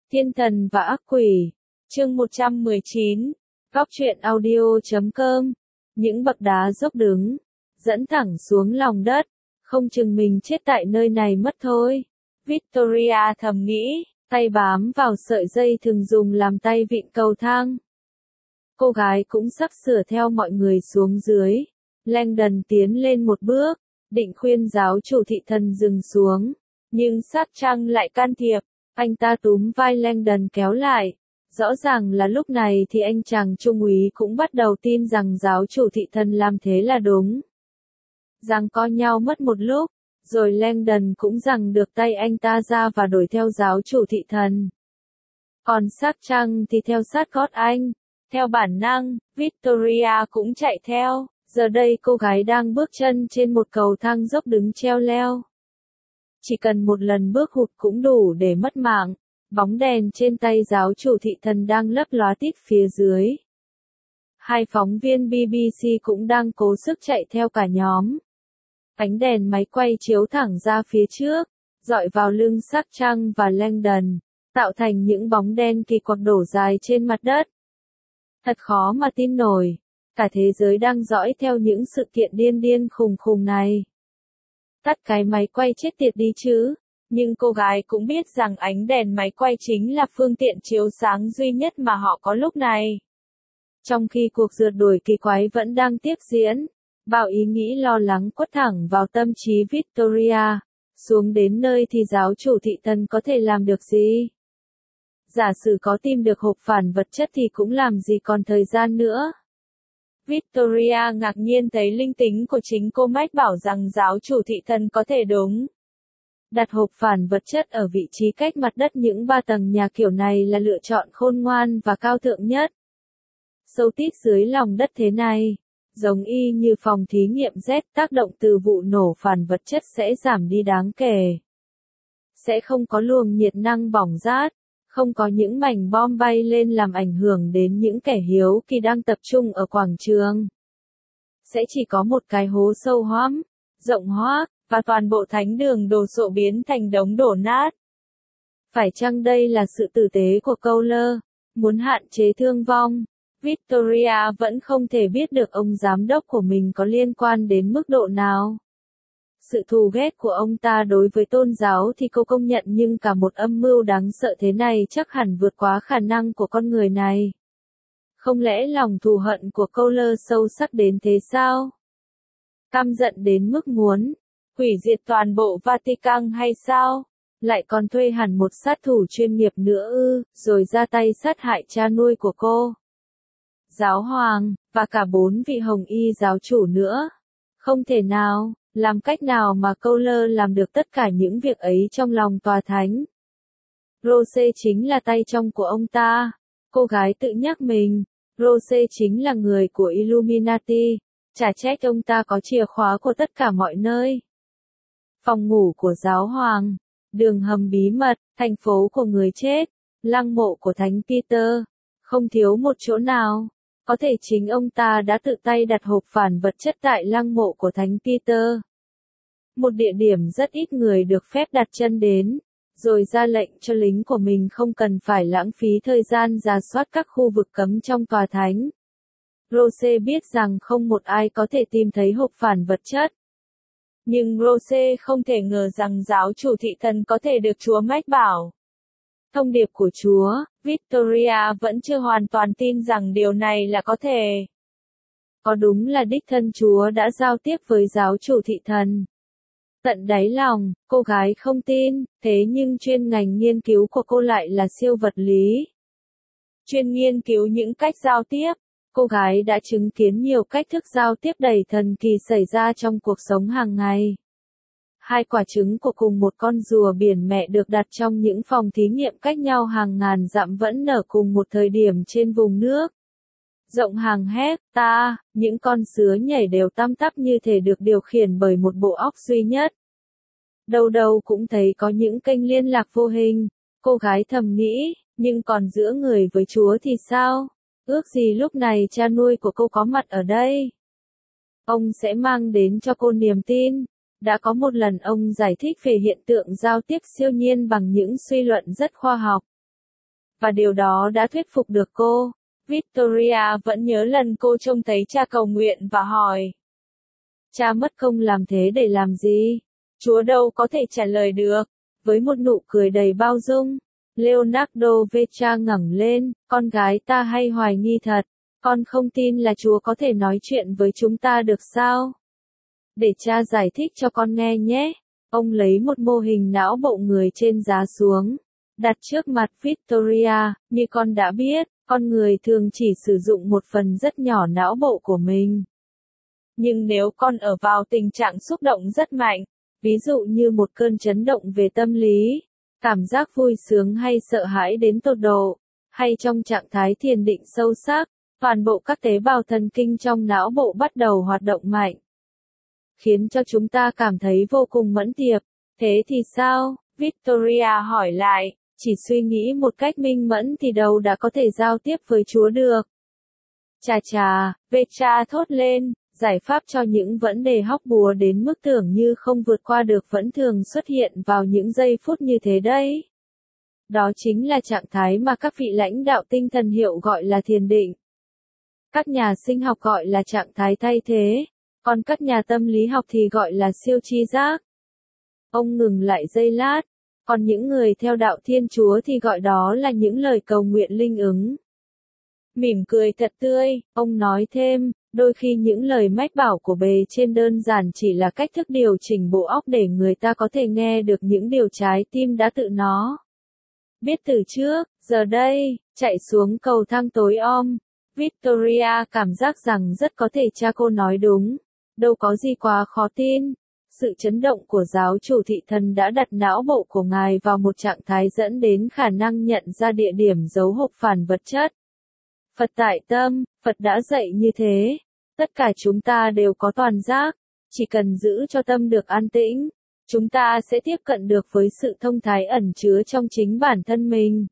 Thiên thần và ác quỷ, chương 119, góc truyện audio.com, những bậc đá dốc đứng, dẫn thẳng xuống lòng đất, không chừng mình chết tại nơi này mất thôi. Victoria thầm nghĩ, tay bám vào sợi dây thường dùng làm tay vịn cầu thang. Cô gái cũng sắp sửa theo mọi người xuống dưới. Langdon tiến lên một bước, định khuyên giáo chủ thị thần dừng xuống, nhưng sát trăng lại can thiệp. Anh ta túm vai Langdon kéo lại. Rõ ràng là lúc này thì anh chàng trung úy cũng bắt đầu tin rằng giáo chủ thị thần làm thế là đúng. Giằng co nhau mất một lúc, rồi Langdon cũng giằng được tay anh ta ra và đuổi theo giáo chủ thị thần. Còn sát trăng thì theo sát gót anh. Theo bản năng, Victoria cũng chạy theo. Giờ đây cô gái đang bước chân trên một cầu thang dốc đứng treo leo. Chỉ cần một lần bước hụt cũng đủ để mất mạng. Bóng đèn trên tay giáo chủ thị thần đang lấp lóa tít phía dưới. Hai phóng viên BBC cũng đang cố sức chạy theo cả nhóm. Ánh đèn máy quay chiếu thẳng ra phía trước, dọi vào lưng xác trăng và Langdon, tạo thành những bóng đen kỳ quặc đổ dài trên mặt đất. Thật khó mà tin nổi, cả thế giới đang dõi theo những sự kiện điên điên khùng khùng này. Tắt cái máy quay chết tiệt đi chứ. Nhưng cô gái cũng biết rằng ánh đèn máy quay chính là phương tiện chiếu sáng duy nhất mà họ có lúc này. Trong khi cuộc rượt đuổi kỳ quái vẫn đang tiếp diễn, bao ý nghĩ lo lắng quất thẳng vào tâm trí Victoria. Xuống đến nơi thì giáo chủ thị thần có thể làm được gì? Giả sử có tìm được hộp phản vật chất thì cũng làm gì còn thời gian nữa. Victoria ngạc nhiên thấy linh tính của chính cô mách bảo rằng giáo chủ thị thần có thể đúng. Đặt hộp phản vật chất ở vị trí cách mặt đất những 3 tầng nhà kiểu này là lựa chọn khôn ngoan và cao thượng nhất. Sâu tít dưới lòng đất thế này, giống y như phòng thí nghiệm Z, tác động từ vụ nổ phản vật chất sẽ giảm đi đáng kể. Sẽ không có luồng nhiệt năng bỏng rát, không có những mảnh bom bay lên làm ảnh hưởng đến những kẻ hiếu kỳ đang tập trung ở quảng trường. Sẽ chỉ có một cái hố sâu hoắm, rộng hoác, và toàn bộ thánh đường đồ sộ biến thành đống đổ nát. Phải chăng đây là sự tử tế của Cowler, muốn hạn chế thương vong? Victoria vẫn không thể biết được ông giám đốc của mình có liên quan đến mức độ nào. Sự thù ghét của ông ta đối với tôn giáo thì cô công nhận, nhưng cả một âm mưu đáng sợ thế này chắc hẳn vượt quá khả năng của con người này. Không lẽ lòng thù hận của Cowler sâu sắc đến thế sao? Căm giận đến mức muốn hủy diệt toàn bộ Vatican hay sao? Lại còn thuê hẳn một sát thủ chuyên nghiệp nữa ư, rồi ra tay sát hại cha nuôi của cô. Giáo hoàng, và cả 4 vị hồng y giáo chủ nữa. Không thể nào, làm cách nào mà Cowler làm được tất cả những việc ấy trong lòng tòa thánh? Rose chính là tay trong của ông ta. Cô gái tự nhắc mình, Rose chính là người của Illuminati. Chả trách ông ta có chìa khóa của tất cả mọi nơi. Phòng ngủ của giáo hoàng, đường hầm bí mật, thành phố của người chết, lăng mộ của thánh Peter, không thiếu một chỗ nào. Có thể chính ông ta đã tự tay đặt hộp phản vật chất tại lăng mộ của thánh Peter. Một địa điểm rất ít người được phép đặt chân đến, rồi ra lệnh cho lính của mình không cần phải lãng phí thời gian rà soát các khu vực cấm trong tòa thánh. Rose biết rằng không một ai có thể tìm thấy hộp phản vật chất. Nhưng Rose không thể ngờ rằng giáo chủ thị thần có thể được Chúa mách bảo. Thông điệp của Chúa, Victoria vẫn chưa hoàn toàn tin rằng điều này là có thể. Có đúng là đích thân Chúa đã giao tiếp với giáo chủ thị thần? Tận đáy lòng, cô gái không tin, thế nhưng chuyên ngành nghiên cứu của cô lại là siêu vật lý. Chuyên nghiên cứu những cách giao tiếp, cô gái đã chứng kiến nhiều cách thức giao tiếp đầy thần kỳ xảy ra trong cuộc sống hàng ngày. 2 quả trứng của cùng một con rùa biển mẹ được đặt trong những phòng thí nghiệm cách nhau hàng ngàn dặm vẫn nở cùng một thời điểm trên vùng nước rộng hàng hecta, những con sứa nhảy đều tăm tắp như thể được điều khiển bởi một bộ óc duy nhất. Đâu đâu cũng thấy có những kênh liên lạc vô hình, cô gái thầm nghĩ, nhưng còn giữa người với Chúa thì sao? Ước gì lúc này cha nuôi của cô có mặt ở đây. Ông sẽ mang đến cho cô niềm tin. Đã có một lần ông giải thích về hiện tượng giao tiếp siêu nhiên bằng những suy luận rất khoa học. và điều đó đã thuyết phục được cô. Victoria vẫn nhớ lần cô trông thấy cha cầu nguyện và hỏi. Cha mất công làm thế để làm gì? Chúa đâu có thể trả lời được. Với một nụ cười đầy bao dung, Leonardo Vecha ngẩng lên, con gái ta hay hoài nghi thật. Con không tin là Chúa có thể nói chuyện với chúng ta được sao? Để cha giải thích cho con nghe nhé. Ông lấy một mô hình não bộ người trên giá xuống, đặt trước mặt Victoria. Như con đã biết, con người thường chỉ sử dụng một phần rất nhỏ não bộ của mình. Nhưng nếu con ở vào tình trạng xúc động rất mạnh, ví dụ như một cơn chấn động về tâm lý, cảm giác vui sướng hay sợ hãi đến tột độ, hay trong trạng thái thiền định sâu sắc, toàn bộ các tế bào thần kinh trong não bộ bắt đầu hoạt động mạnh, khiến cho chúng ta cảm thấy vô cùng mẫn tiệp. Thế thì sao? Victoria hỏi lại, chỉ suy nghĩ một cách minh mẫn thì đâu đã có thể giao tiếp với Chúa được. Chà chà, Vecha thốt lên, giải pháp cho những vấn đề hóc búa đến mức tưởng như không vượt qua được vẫn thường xuất hiện vào những giây phút như thế đấy. Đó chính là trạng thái mà các vị lãnh đạo tinh thần hiệu gọi là thiền định. Các nhà sinh học gọi là trạng thái thay thế, còn các nhà tâm lý học thì gọi là siêu tri giác. Ông ngừng lại giây lát, còn những người theo đạo Thiên Chúa thì gọi đó là những lời cầu nguyện linh ứng. Mỉm cười thật tươi, ông nói thêm, đôi khi những lời mách bảo của bề trên đơn giản chỉ là cách thức điều chỉnh bộ óc để người ta có thể nghe được những điều trái tim đã tự nó biết từ trước. Giờ đây, chạy xuống cầu thang tối om, Victoria cảm giác rằng rất có thể cha cô nói đúng, đâu có gì quá khó tin. Sự chấn động của giáo chủ thị thần đã đặt não bộ của ngài vào một trạng thái dẫn đến khả năng nhận ra địa điểm giấu hộp phản vật chất. Phật tại tâm, Phật đã dạy như thế. Tất cả chúng ta đều có toàn giác, chỉ cần giữ cho tâm được an tĩnh, chúng ta sẽ tiếp cận được với sự thông thái ẩn chứa trong chính bản thân mình.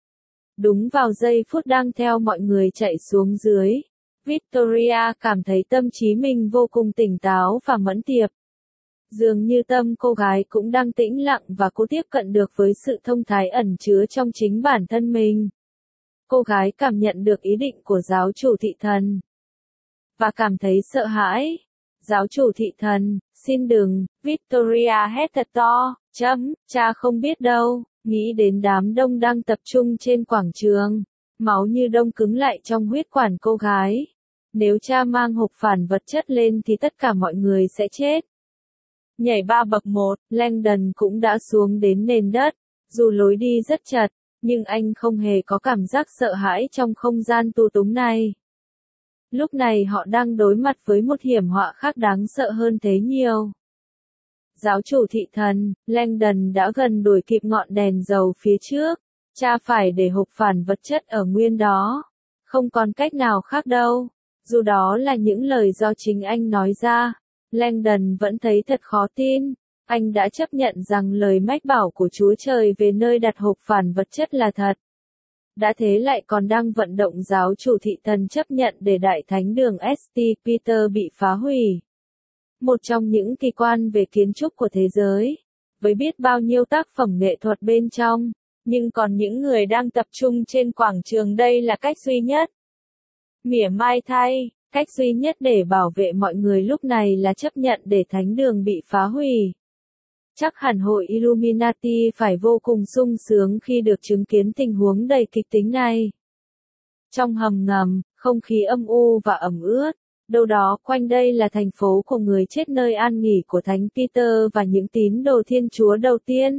Đúng vào giây phút đang theo mọi người chạy xuống dưới, Victoria cảm thấy tâm trí mình vô cùng tỉnh táo và mẫn tiệp. Dường như tâm cô gái cũng đang tĩnh lặng và cô tiếp cận được với sự thông thái ẩn chứa trong chính bản thân mình. Cô gái cảm nhận được ý định của giáo chủ thị thần và cảm thấy sợ hãi. Giáo chủ thị thần, xin đừng, Victoria hét thật to, cha không biết đâu, nghĩ đến đám đông đang tập trung trên quảng trường. Máu như đông cứng lại trong huyết quản cô gái. Nếu cha mang hộp phản vật chất lên thì tất cả mọi người sẽ chết. Nhảy 3 bậc 1, Langdon cũng đã xuống đến nền đất. Dù lối đi rất chật, nhưng anh không hề có cảm giác sợ hãi trong không gian tù túng này. Lúc này họ đang đối mặt với một hiểm họa khác đáng sợ hơn thế nhiều. Giáo chủ thị thần, Langdon đã gần đuổi kịp ngọn đèn dầu phía trước. Cha phải để hộp phản vật chất ở nguyên đó. Không còn cách nào khác đâu. Dù đó là những lời do chính anh nói ra, Langdon vẫn thấy thật khó tin. Anh đã chấp nhận rằng lời mách bảo của Chúa Trời về nơi đặt hộp phản vật chất là thật. Đã thế lại còn đang vận động giáo chủ thị thần chấp nhận để Đại Thánh đường St. Peter bị phá hủy. Một trong những kỳ quan về kiến trúc của thế giới, với biết bao nhiêu tác phẩm nghệ thuật bên trong, nhưng còn những người đang tập trung trên quảng trường đây là cách duy nhất. Mỉa mai thay, cách duy nhất để bảo vệ mọi người lúc này là chấp nhận để thánh đường bị phá hủy. Chắc hẳn hội Illuminati phải vô cùng sung sướng khi được chứng kiến tình huống đầy kịch tính này. Trong hầm ngầm, không khí âm u và ẩm ướt, đâu đó quanh đây là thành phố của người chết nơi an nghỉ của Thánh Peter và những tín đồ Thiên Chúa đầu tiên.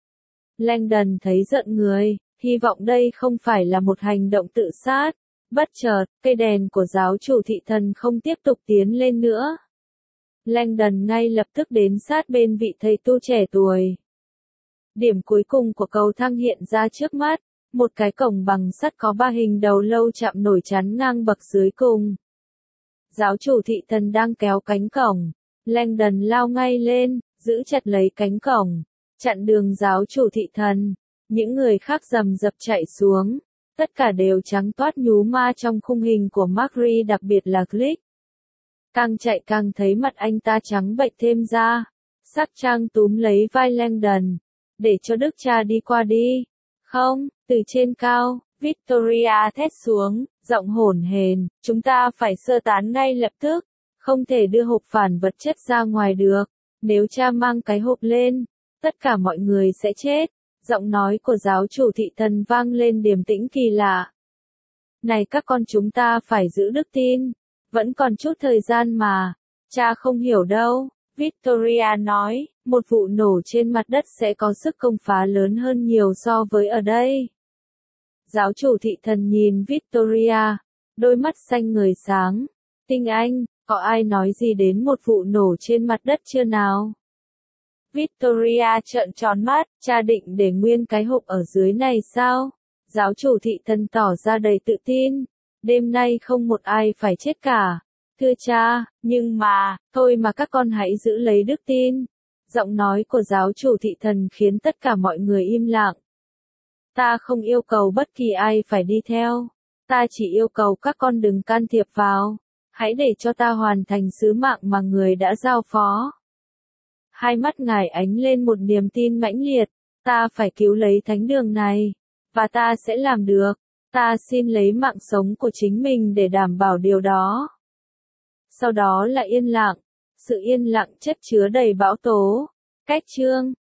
Langdon thấy giận người, hy vọng đây không phải là một hành động tự sát. Bất chợt, cây đèn của giáo chủ thị thần không tiếp tục tiến lên nữa. Langdon ngay lập tức đến sát bên vị thầy tu trẻ tuổi. Điểm cuối cùng của cầu thang hiện ra trước mắt, một cái cổng bằng sắt có 3 hình đầu lâu chạm nổi chắn ngang bậc dưới cùng. Giáo chủ thị thần đang kéo cánh cổng. Langdon lao ngay lên, giữ chặt lấy cánh cổng, chặn đường giáo chủ thị thần. Những người khác rầm rập chạy xuống. Tất cả đều trắng toát nhú ma trong khung hình của Marie, đặc biệt là Glick. Càng chạy càng thấy mặt anh ta trắng bệch thêm ra. Sắc Trang túm lấy vai Langdon. Để cho Đức cha đi qua đi. Không, từ trên cao, Victoria thét xuống, giọng hổn hển, chúng ta phải sơ tán ngay lập tức, không thể đưa hộp phản vật chất ra ngoài được. Nếu cha mang cái hộp lên, tất cả mọi người sẽ chết. Giọng nói của giáo chủ thị thần vang lên điềm tĩnh kỳ lạ. Này các con, chúng ta phải giữ đức tin. Vẫn còn chút thời gian mà. Cha không hiểu đâu. Victoria nói, một vụ nổ trên mặt đất sẽ có sức công phá lớn hơn nhiều so với ở đây. Giáo chủ thị thần nhìn Victoria, đôi mắt xanh ngời sáng. Tinh Anh, có ai nói gì đến một vụ nổ trên mặt đất chưa nào? Victoria trợn tròn mắt, cha định để nguyên cái hộp ở dưới này sao? Giáo chủ thị thần tỏ ra đầy tự tin. Đêm nay không một ai phải chết cả. Thưa cha, nhưng mà, thôi mà các con hãy giữ lấy đức tin. Giọng nói của giáo chủ thị thần khiến tất cả mọi người im lặng. Ta không yêu cầu bất kỳ ai phải đi theo. Ta chỉ yêu cầu các con đừng can thiệp vào. Hãy để cho ta hoàn thành sứ mạng mà người đã giao phó. Hai mắt ngài ánh lên một niềm tin mãnh liệt. Ta phải cứu lấy thánh đường này. Và ta sẽ làm được. Ta xin lấy mạng sống của chính mình để đảm bảo điều đó. Sau đó là yên lặng. Sự yên lặng chất chứa đầy bão tố. Cách chương